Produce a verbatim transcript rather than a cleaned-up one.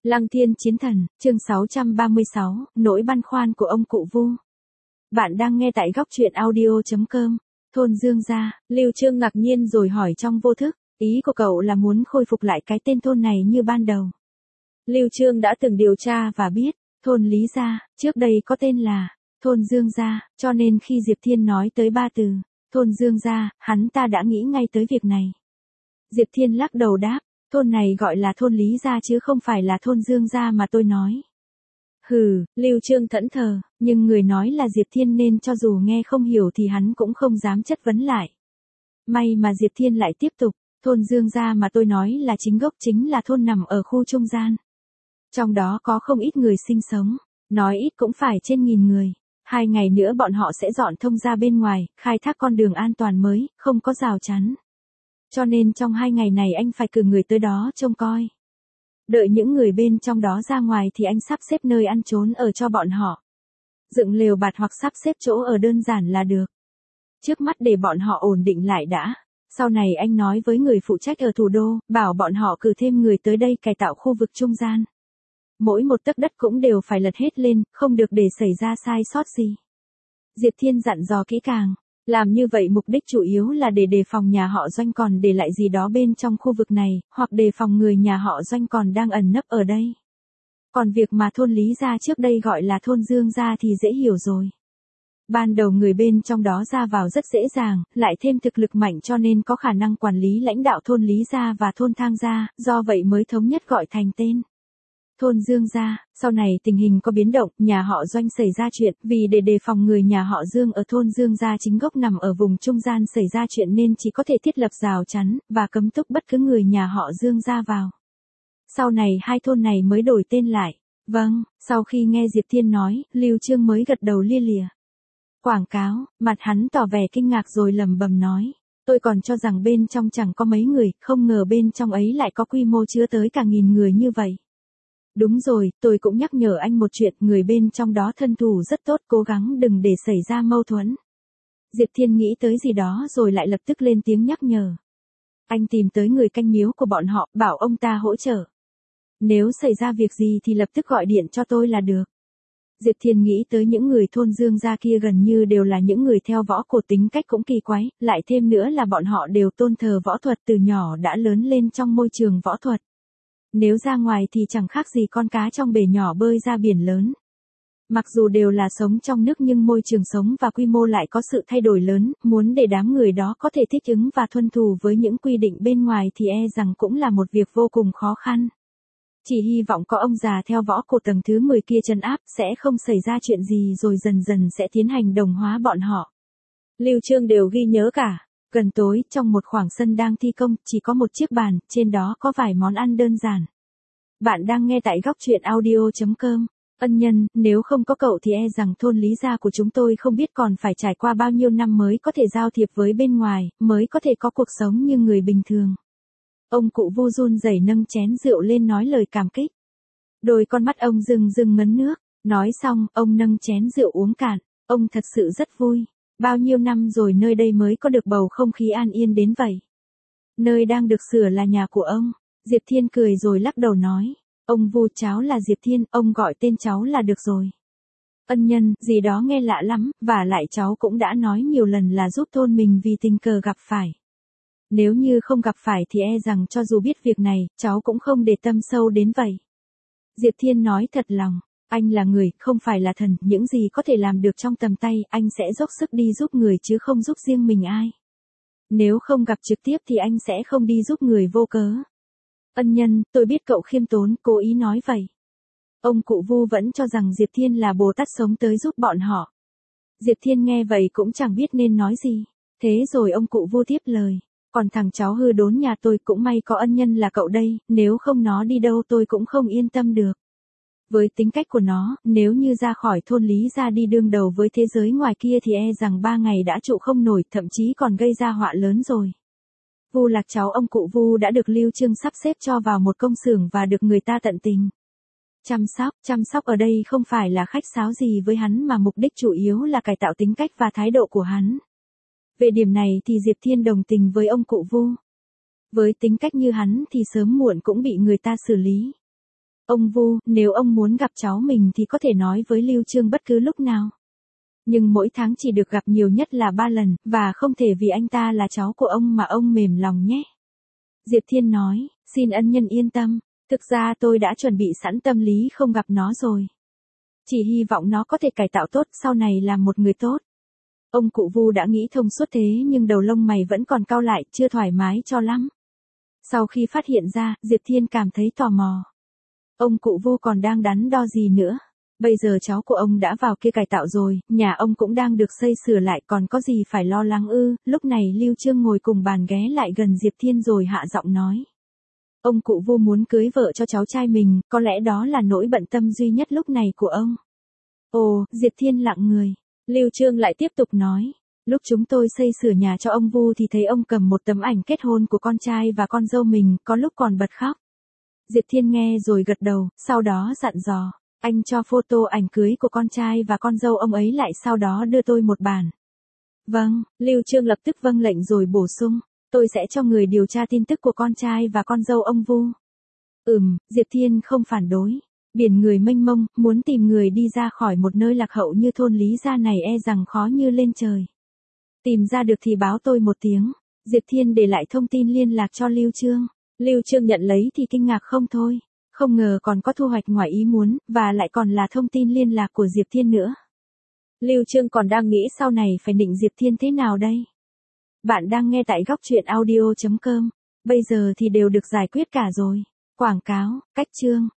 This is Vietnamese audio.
Lăng Thiên Chiến Thần, chương sáu trăm ba mươi sáu, nỗi băn khoăn của ông cụ Vu. Bạn đang nghe tại góc truyện audio chấm com. Thôn Dương gia, Lưu Trương ngạc nhiên rồi hỏi trong vô thức, ý của cậu là muốn khôi phục lại cái tên thôn này như ban đầu. Lưu Trương đã từng điều tra và biết, thôn Lý gia, trước đây có tên là thôn Dương gia, cho nên khi Diệp Thiên nói tới ba từ, thôn Dương gia, hắn ta đã nghĩ ngay tới việc này. Diệp Thiên lắc đầu đáp, thôn này gọi là thôn Lý gia chứ không phải là thôn Dương gia mà tôi nói. Hừ, Lưu Trương thẫn thờ, nhưng người nói là Diệp Thiên nên cho dù nghe không hiểu thì hắn cũng không dám chất vấn lại. May mà Diệp Thiên lại tiếp tục, thôn Dương gia mà tôi nói là chính gốc chính là thôn nằm ở khu trung gian. Trong đó có không ít người sinh sống, nói ít cũng phải trên nghìn người. Hai ngày nữa bọn họ sẽ dọn thông ra bên ngoài, khai thác con đường an toàn mới, không có rào chắn. Cho nên trong hai ngày này anh phải cử người tới đó trông coi. Đợi những người bên trong đó ra ngoài thì anh sắp xếp nơi ăn trốn ở cho bọn họ. Dựng lều bạt hoặc sắp xếp chỗ ở đơn giản là được. Trước mắt để bọn họ ổn định lại đã. Sau này anh nói với người phụ trách ở thủ đô, bảo bọn họ cử thêm người tới đây cải tạo khu vực trung gian. Mỗi một tấc đất cũng đều phải lật hết lên, không được để xảy ra sai sót gì. Diệp Thiên dặn dò kỹ càng. Làm như vậy mục đích chủ yếu là để đề phòng nhà họ Doanh còn để lại gì đó bên trong khu vực này, hoặc đề phòng người nhà họ Doanh còn đang ẩn nấp ở đây. Còn việc mà thôn Lý gia trước đây gọi là thôn Dương gia thì dễ hiểu rồi. Ban đầu người bên trong đó ra vào rất dễ dàng, lại thêm thực lực mạnh cho nên có khả năng quản lý lãnh đạo thôn Lý gia và thôn Thang gia, do vậy mới thống nhất gọi thành tên thôn Dương gia. Sau này tình hình có biến động, nhà họ Doanh xảy ra chuyện, vì để đề phòng người nhà họ Dương ở thôn Dương gia chính gốc nằm ở vùng trung gian xảy ra chuyện nên chỉ có thể thiết lập rào chắn, và cấm túc bất cứ người nhà họ Dương ra vào. Sau này hai thôn này mới đổi tên lại. Vâng, sau khi nghe Diệp Thiên nói, Lưu Trương mới gật đầu lia lịa. Quảng cáo, mặt hắn tỏ vẻ kinh ngạc rồi lẩm bẩm nói. Tôi còn cho rằng bên trong chẳng có mấy người, không ngờ bên trong ấy lại có quy mô chứa tới cả nghìn người như vậy. Đúng rồi, tôi cũng nhắc nhở anh một chuyện, người bên trong đó thân thủ rất tốt, cố gắng đừng để xảy ra mâu thuẫn. Diệp Thiên nghĩ tới gì đó rồi lại lập tức lên tiếng nhắc nhở. Anh tìm tới người canh miếu của bọn họ, bảo ông ta hỗ trợ. Nếu xảy ra việc gì thì lập tức gọi điện cho tôi là được. Diệp Thiên nghĩ tới những người thôn Dương gia kia gần như đều là những người theo võ cổ, tính cách cũng kỳ quái, lại thêm nữa là bọn họ đều tôn thờ võ thuật, từ nhỏ đã lớn lên trong môi trường võ thuật. Nếu ra ngoài thì chẳng khác gì con cá trong bể nhỏ bơi ra biển lớn. Mặc dù đều là sống trong nước nhưng môi trường sống và quy mô lại có sự thay đổi lớn, muốn để đám người đó có thể thích ứng và tuân thủ với những quy định bên ngoài thì e rằng cũng là một việc vô cùng khó khăn. Chỉ hy vọng có ông già theo võ cổ tầng thứ mười kia trấn áp sẽ không xảy ra chuyện gì rồi dần dần sẽ tiến hành đồng hóa bọn họ. Lưu Trương đều ghi nhớ cả. Gần tối, trong một khoảng sân đang thi công, chỉ có một chiếc bàn, trên đó có vài món ăn đơn giản. Bạn đang nghe tại góc truyện audio chấm com. Ân nhân, nếu không có cậu thì e rằng thôn Lý gia của chúng tôi không biết còn phải trải qua bao nhiêu năm mới có thể giao thiệp với bên ngoài, mới có thể có cuộc sống như người bình thường. Ông cụ Vu run rẩy nâng chén rượu lên nói lời cảm kích. Đôi con mắt ông rưng rưng ngấn nước, nói xong, ông nâng chén rượu uống cạn, ông thật sự rất vui. Bao nhiêu năm rồi nơi đây mới có được bầu không khí an yên đến vậy. Nơi đang được sửa là nhà của ông. Diệp Thiên cười rồi lắc đầu nói. Ông Vu, cháu là Diệp Thiên, ông gọi tên cháu là được rồi. Ân nhân, gì đó nghe lạ lắm, và lại cháu cũng đã nói nhiều lần là giúp thôn mình vì tình cờ gặp phải. Nếu như không gặp phải thì e rằng cho dù biết việc này, cháu cũng không để tâm sâu đến vậy. Diệp Thiên nói thật lòng. Anh là người, không phải là thần, những gì có thể làm được trong tầm tay, anh sẽ dốc sức đi giúp người chứ không giúp riêng mình ai. Nếu không gặp trực tiếp thì anh sẽ không đi giúp người vô cớ. Ân nhân, tôi biết cậu khiêm tốn, cố ý nói vậy. Ông cụ Vu vẫn cho rằng Diệp Thiên là Bồ Tát sống tới giúp bọn họ. Diệp Thiên nghe vậy cũng chẳng biết nên nói gì. Thế rồi ông cụ Vu tiếp lời. Còn thằng cháu hư đốn nhà tôi cũng may có ân nhân là cậu đây, nếu không nó đi đâu tôi cũng không yên tâm được. Với tính cách của nó, nếu như ra khỏi thôn Lý gia đi đương đầu với thế giới ngoài kia thì e rằng ba ngày đã trụ không nổi, thậm chí còn gây ra họa lớn rồi. Vu Lạc cháu ông cụ Vu đã được Lưu Trương sắp xếp cho vào một công xưởng và được người ta tận tình chăm sóc. Chăm sóc ở đây không phải là khách sáo gì với hắn mà mục đích chủ yếu là cải tạo tính cách và thái độ của hắn. Về điểm này thì Diệp Thiên đồng tình với ông cụ Vu. Với tính cách như hắn thì sớm muộn cũng bị người ta xử lý. Ông Vu, nếu ông muốn gặp cháu mình thì có thể nói với Lưu Trương bất cứ lúc nào. Nhưng mỗi tháng chỉ được gặp nhiều nhất là ba lần, và không thể vì anh ta là cháu của ông mà ông mềm lòng nhé. Diệp Thiên nói, xin ân nhân yên tâm, thực ra tôi đã chuẩn bị sẵn tâm lý không gặp nó rồi. Chỉ hy vọng nó có thể cải tạo tốt sau này làm một người tốt. Ông cụ Vu đã nghĩ thông suốt thế nhưng đầu lông mày vẫn còn cau lại, chưa thoải mái cho lắm. Sau khi phát hiện ra, Diệp Thiên cảm thấy tò mò. Ông cụ Vu còn đang đắn đo gì nữa? Bây giờ cháu của ông đã vào kia cải tạo rồi, nhà ông cũng đang được xây sửa lại, còn có gì phải lo lắng ư? Lúc này Lưu Trương ngồi cùng bàn ghé lại gần Diệp Thiên rồi hạ giọng nói. Ông cụ Vu muốn cưới vợ cho cháu trai mình, có lẽ đó là nỗi bận tâm duy nhất lúc này của ông. Ồ, Diệp Thiên lặng người. Lưu Trương lại tiếp tục nói. Lúc chúng tôi xây sửa nhà cho ông Vu thì thấy ông cầm một tấm ảnh kết hôn của con trai và con dâu mình, có lúc còn bật khóc. Diệp Thiên nghe rồi gật đầu, sau đó dặn dò. Anh cho photo ảnh cưới của con trai và con dâu ông ấy lại, sau đó đưa tôi một bản. Vâng, Lưu Trương lập tức vâng lệnh rồi bổ sung. Tôi sẽ cho người điều tra tin tức của con trai và con dâu ông Vu. Ừm, Diệp Thiên không phản đối. Biển người mênh mông, muốn tìm người đi ra khỏi một nơi lạc hậu như thôn Lý Gia này e rằng khó như lên trời. Tìm ra được thì báo tôi một tiếng. Diệp Thiên để lại thông tin liên lạc cho Lưu Trương. Lưu Trương nhận lấy thì kinh ngạc không thôi. Không ngờ còn có thu hoạch ngoài ý muốn, và lại còn là thông tin liên lạc của Diệp Thiên nữa. Lưu Trương còn đang nghĩ sau này phải định Diệp Thiên thế nào đây? Bạn đang nghe tại góc truyện audio chấm com. Bây giờ thì đều được giải quyết cả rồi. Quảng cáo, cách chương.